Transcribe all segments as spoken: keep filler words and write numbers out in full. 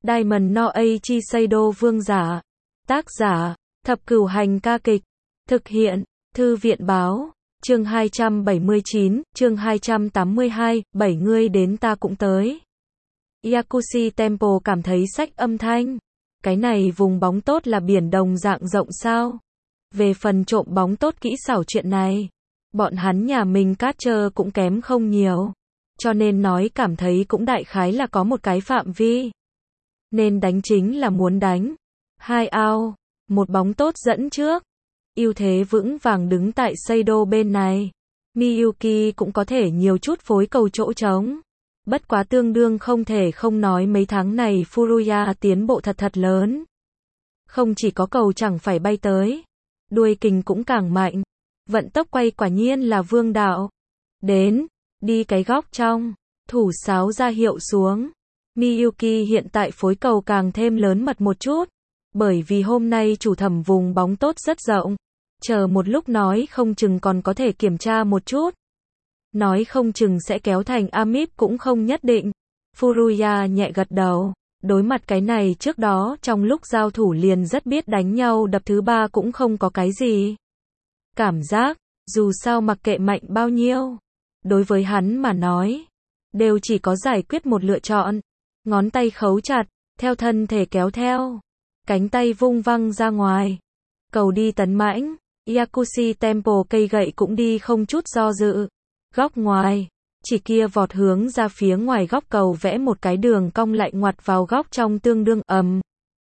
Diamond no Eiichi Seido vương giả. Tác giả, Thập Cửu Hành ca kịch. Thực hiện, Thư viện báo. Chương hai trăm bảy mươi chín, chương hai trăm tám mươi hai, bảy ngươi đến ta cũng tới. Yakushi Temple cảm thấy sách âm thanh. Cái này vùng bóng tốt là biển đồng dạng rộng sao? Về phần trộm bóng tốt kỹ xảo chuyện này, bọn hắn nhà mình catcher cũng kém không nhiều. Cho nên nói cảm thấy cũng đại khái là có một cái phạm vi. Nên đánh chính là muốn đánh. Hai out, một bóng tốt dẫn trước. Ưu thế vững vàng đứng tại Seido bên này. Miyuki cũng có thể nhiều chút phối cầu chỗ trống. Bất quá tương đương không thể không nói mấy tháng này Furuya tiến bộ thật thật lớn. Không chỉ có cầu chẳng phải bay tới, đuôi kình cũng càng mạnh. Vận tốc quay quả nhiên là vương đạo. Đến, đi cái góc trong, thủ sáo ra hiệu xuống. Miyuki hiện tại phối cầu càng thêm lớn mật một chút. Bởi vì hôm nay chủ thẩm vùng bóng tốt rất rộng. Chờ một lúc nói không chừng còn có thể kiểm tra một chút. Nói không chừng sẽ kéo thành Amip cũng không nhất định. Furuya nhẹ gật đầu. Đối mặt cái này trước đó trong lúc giao thủ liền rất biết đánh nhau đập thứ ba cũng không có cái gì. Cảm giác, dù sao mặc kệ mạnh bao nhiêu. Đối với hắn mà nói, đều chỉ có giải quyết một lựa chọn. Ngón tay khấu chặt, theo thân thể kéo theo. Cánh tay vung văng ra ngoài. Cầu đi tấn mãnh. Yakushi Temple cây gậy cũng đi không chút do dự. Góc ngoài, chỉ kia vọt hướng ra phía ngoài góc cầu vẽ một cái đường cong lại ngoặt vào góc trong tương đương ầm.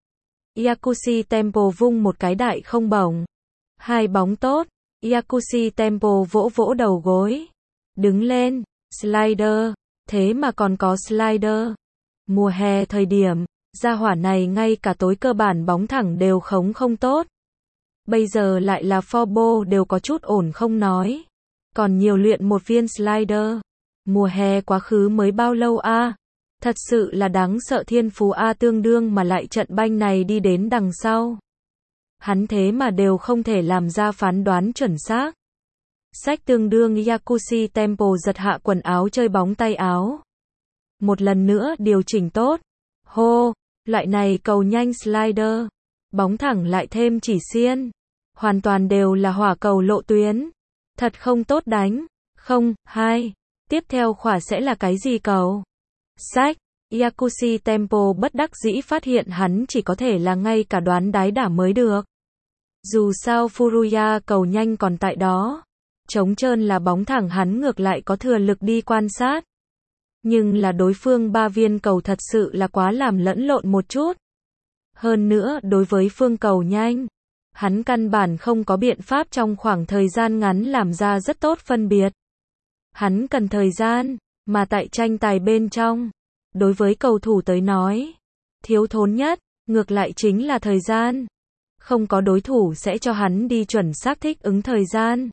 Yakushi Temple vung một cái đại không bổng. Hai bóng tốt. Yakushi Temple vỗ vỗ đầu gối. Đứng lên, slider, thế mà còn có slider. Mùa hè thời điểm, gia hỏa này ngay cả tối cơ bản bóng thẳng đều khống không tốt. Bây giờ lại là forbo đều có chút ổn không nói. Còn nhiều luyện một viên slider. Mùa hè quá khứ mới bao lâu a? À? Thật sự là đáng sợ thiên phú a à tương đương mà lại trận banh này đi đến đằng sau. Hắn thế mà đều không thể làm ra phán đoán chuẩn xác. Sách tương đương Yakushi Temple giật hạ quần áo chơi bóng tay áo. Một lần nữa điều chỉnh tốt. Hô, loại này cầu nhanh slider. Bóng thẳng lại thêm chỉ xiên. Hoàn toàn đều là hỏa cầu lộ tuyến. Thật không tốt đánh. Không, hai. Tiếp theo khỏa sẽ là cái gì cầu? Sách. Yakushi Temple bất đắc dĩ phát hiện hắn chỉ có thể là ngay cả đoán đái đả mới được. Dù sao Furuya cầu nhanh còn tại đó. Trống trơn là bóng thẳng hắn ngược lại có thừa lực đi quan sát. Nhưng là đối phương ba viên cầu thật sự là quá làm lẫn lộn một chút. Hơn nữa đối với phương cầu nhanh, hắn căn bản không có biện pháp trong khoảng thời gian ngắn làm ra rất tốt phân biệt. Hắn cần thời gian, mà tại tranh tài bên trong, đối với cầu thủ tới nói, thiếu thốn nhất, ngược lại chính là thời gian. Không có đối thủ sẽ cho hắn đi chuẩn xác thích ứng thời gian.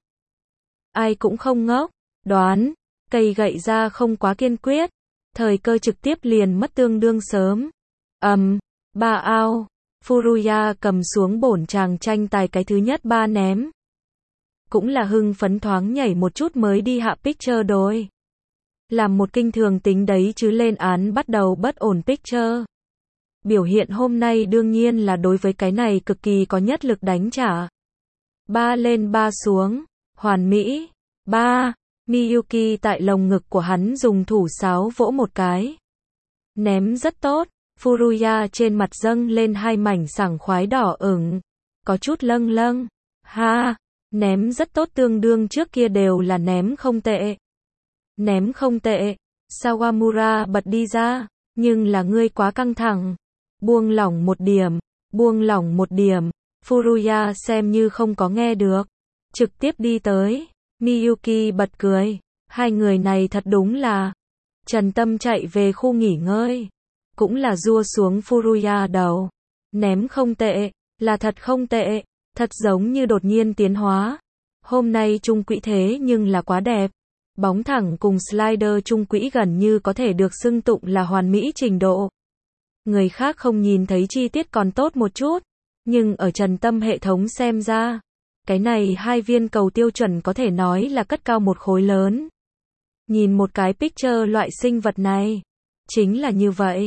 Ai cũng không ngốc, đoán, cây gậy ra không quá kiên quyết, thời cơ trực tiếp liền mất tương đương sớm. Ầm, um, ba out. Furuya cầm xuống bổn chàng tranh tài cái thứ nhất ba ném. Cũng là hưng phấn thoáng nhảy một chút mới đi hạ pitcher đôi. Làm một kinh thường tính đấy chứ lên án bắt đầu bất ổn pitcher. Biểu hiện hôm nay đương nhiên là đối với cái này cực kỳ có nhất lực đánh trả. Ba lên ba xuống. Hoàn mỹ. Ba. Miyuki tại lồng ngực của hắn dùng thủ sáo vỗ một cái. Ném rất tốt. Furuya trên mặt dâng lên hai mảnh sảng khoái đỏ ửng. Có chút lâng lâng. Ha. Ném rất tốt tương đương trước kia đều là ném không tệ. Ném không tệ. Sawamura bật đi ra. Nhưng là ngươi quá căng thẳng. Buông lỏng một điểm. Buông lỏng một điểm. Furuya xem như không có nghe được. Trực tiếp đi tới. Miyuki bật cười. Hai người này thật đúng là. Trần Tâm chạy về khu nghỉ ngơi. Cũng là rua xuống Furuya đầu. Ném không tệ. Là thật không tệ. Thật giống như đột nhiên tiến hóa. Hôm nay trung quỹ thế nhưng là quá đẹp. Bóng thẳng cùng slider trung quỹ gần như có thể được xưng tụng là hoàn mỹ trình độ. Người khác không nhìn thấy chi tiết còn tốt một chút. Nhưng ở Trần Tâm hệ thống xem ra. Cái này hai viên cầu tiêu chuẩn có thể nói là cất cao một khối lớn. Nhìn một cái picture loại sinh vật này. Chính là như vậy.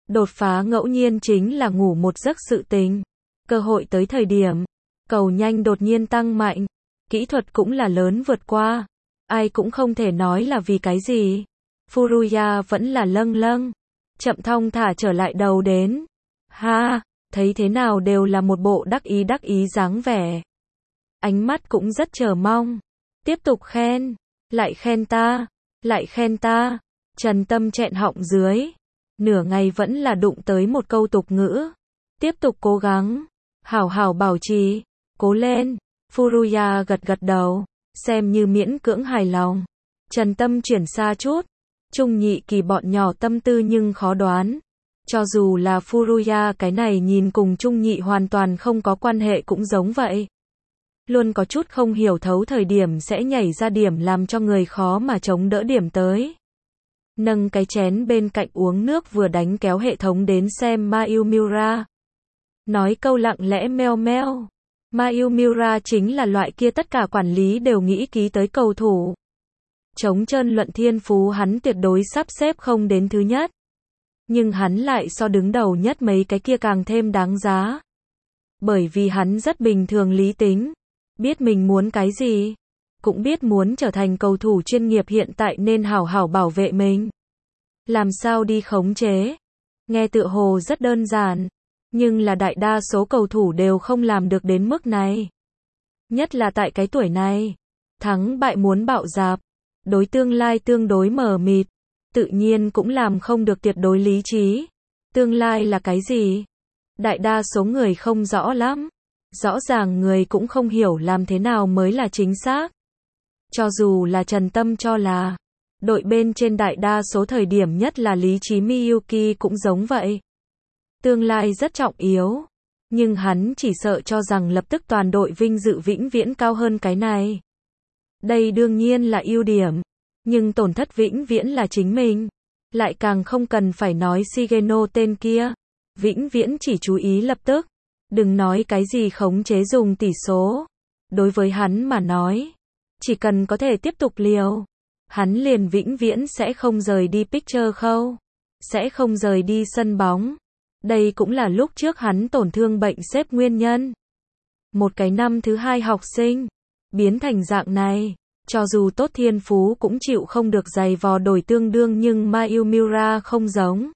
Đột phá ngẫu nhiên chính là ngủ một giấc sự tình. Cơ hội tới thời điểm, cầu nhanh đột nhiên tăng mạnh. Kỹ thuật cũng là lớn vượt qua. Ai cũng không thể nói là vì cái gì. Furuya vẫn là lâng lâng. Chậm thong thả trở lại đầu đến. Ha, thấy thế nào đều là một bộ đắc ý đắc ý dáng vẻ. Ánh mắt cũng rất chờ mong. Tiếp tục khen. Lại khen ta. Lại khen ta. Trần Tâm chẹn họng dưới. Nửa ngày vẫn là đụng tới một câu tục ngữ. Tiếp tục cố gắng. Hảo hảo bảo trì. Cố lên. Furuya gật gật đầu. Xem như miễn cưỡng hài lòng. Trần Tâm chuyển xa chút. Trung nhị kỳ bọn nhỏ tâm tư nhưng khó đoán. Cho dù là Furuya cái này nhìn cùng Trung nhị hoàn toàn không có quan hệ cũng giống vậy. Luôn có chút không hiểu thấu thời điểm sẽ nhảy ra điểm làm cho người khó mà chống đỡ điểm tới. Nâng cái chén bên cạnh uống nước vừa đánh kéo hệ thống đến xem Mayumura. Nói câu lặng lẽ meo meo. Mayumura chính là loại kia tất cả quản lý đều nghĩ ký tới cầu thủ. Chống chân luận thiên phú hắn tuyệt đối sắp xếp không đến thứ nhất. Nhưng hắn lại so đứng đầu nhất mấy cái kia càng thêm đáng giá. Bởi vì hắn rất bình thường lý tính. Biết mình muốn cái gì. Cũng biết muốn trở thành cầu thủ chuyên nghiệp hiện tại nên hảo hảo bảo vệ mình. Làm sao đi khống chế. Nghe tựa hồ rất đơn giản. Nhưng là đại đa số cầu thủ đều không làm được đến mức này. Nhất là tại cái tuổi này. Thắng bại muốn bạo dạp. Đối tương lai tương đối mờ mịt. Tự nhiên cũng làm không được tuyệt đối lý trí. Tương lai là cái gì? Đại đa số người không rõ lắm. Rõ ràng người cũng không hiểu làm thế nào mới là chính xác. Cho dù là Trần Tâm cho là đội bên trên đại đa số thời điểm nhất là lý trí Miyuki cũng giống vậy. Tương lai rất trọng yếu. Nhưng hắn chỉ sợ cho rằng lập tức toàn đội vinh dự vĩnh viễn cao hơn cái này. Đây đương nhiên là ưu điểm. Nhưng tổn thất vĩnh viễn là chính mình. Lại càng không cần phải nói Shigeno tên kia. Vĩnh viễn chỉ chú ý lập tức. Đừng nói cái gì khống chế dùng tỷ số. Đối với hắn mà nói. Chỉ cần có thể tiếp tục liều. Hắn liền vĩnh viễn sẽ không rời đi picture khâu. Sẽ không rời đi sân bóng. Đây cũng là lúc trước hắn tổn thương bệnh xếp nguyên nhân. Một cái năm thứ hai học sinh. Biến thành dạng này. Cho dù tốt thiên phú cũng chịu không được giày vò đổi tương đương nhưng Mayumura không giống.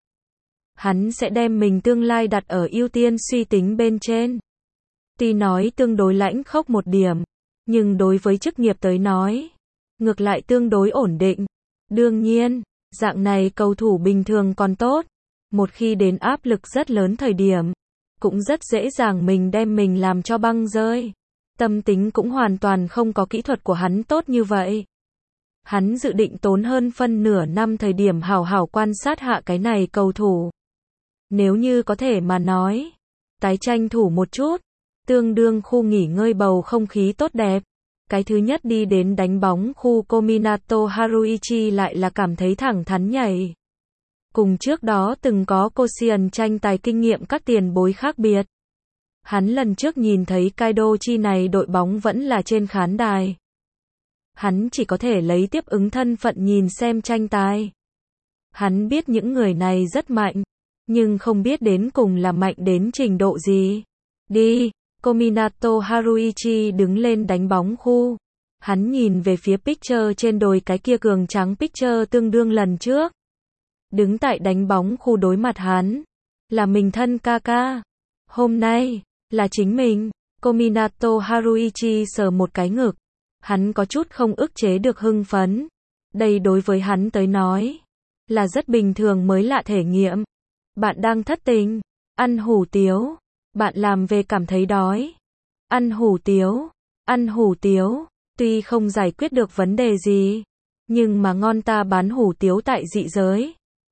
Hắn sẽ đem mình tương lai đặt ở ưu tiên suy tính bên trên. Tuy nói tương đối lãnh khốc một điểm. Nhưng đối với chức nghiệp tới nói. Ngược lại tương đối ổn định. Đương nhiên, dạng này cầu thủ bình thường còn tốt. Một khi đến áp lực rất lớn thời điểm. Cũng rất dễ dàng mình đem mình làm cho băng rơi. Tâm tính cũng hoàn toàn không có kỹ thuật của hắn tốt như vậy. Hắn dự định tốn hơn phân nửa năm thời điểm hảo hảo quan sát hạ cái này cầu thủ. Nếu như có thể mà nói. Tái tranh thủ một chút. Tương đương khu nghỉ ngơi bầu không khí tốt đẹp. Cái thứ nhất đi đến đánh bóng khu Kominato Haruichi lại là cảm thấy thẳng thắn nhảy. Cùng trước đó từng có Koshien tranh tài kinh nghiệm các tiền bối khác biệt. Hắn lần trước nhìn thấy Kaido chi này đội bóng vẫn là trên khán đài. Hắn chỉ có thể lấy tiếp ứng thân phận nhìn xem tranh tài. Hắn biết những người này rất mạnh, nhưng không biết đến cùng là mạnh đến trình độ gì. Đi, Kominato Haruichi đứng lên đánh bóng khu. Hắn nhìn về phía picture trên đồi cái kia cường trắng picture tương đương lần trước. Đứng tại đánh bóng khu đối mặt hắn. Là mình thân ca ca. Hôm nay, là chính mình. Kominato Haruichi sờ một cái ngực. Hắn có chút không ức chế được hưng phấn. Đây đối với hắn tới nói. Là rất bình thường mới lạ thể nghiệm. Bạn đang thất tình. Ăn hủ tiếu. Bạn làm về cảm thấy đói. Ăn hủ tiếu. Ăn hủ tiếu. Tuy không giải quyết được vấn đề gì. Nhưng mà ngon ta bán hủ tiếu tại dị giới.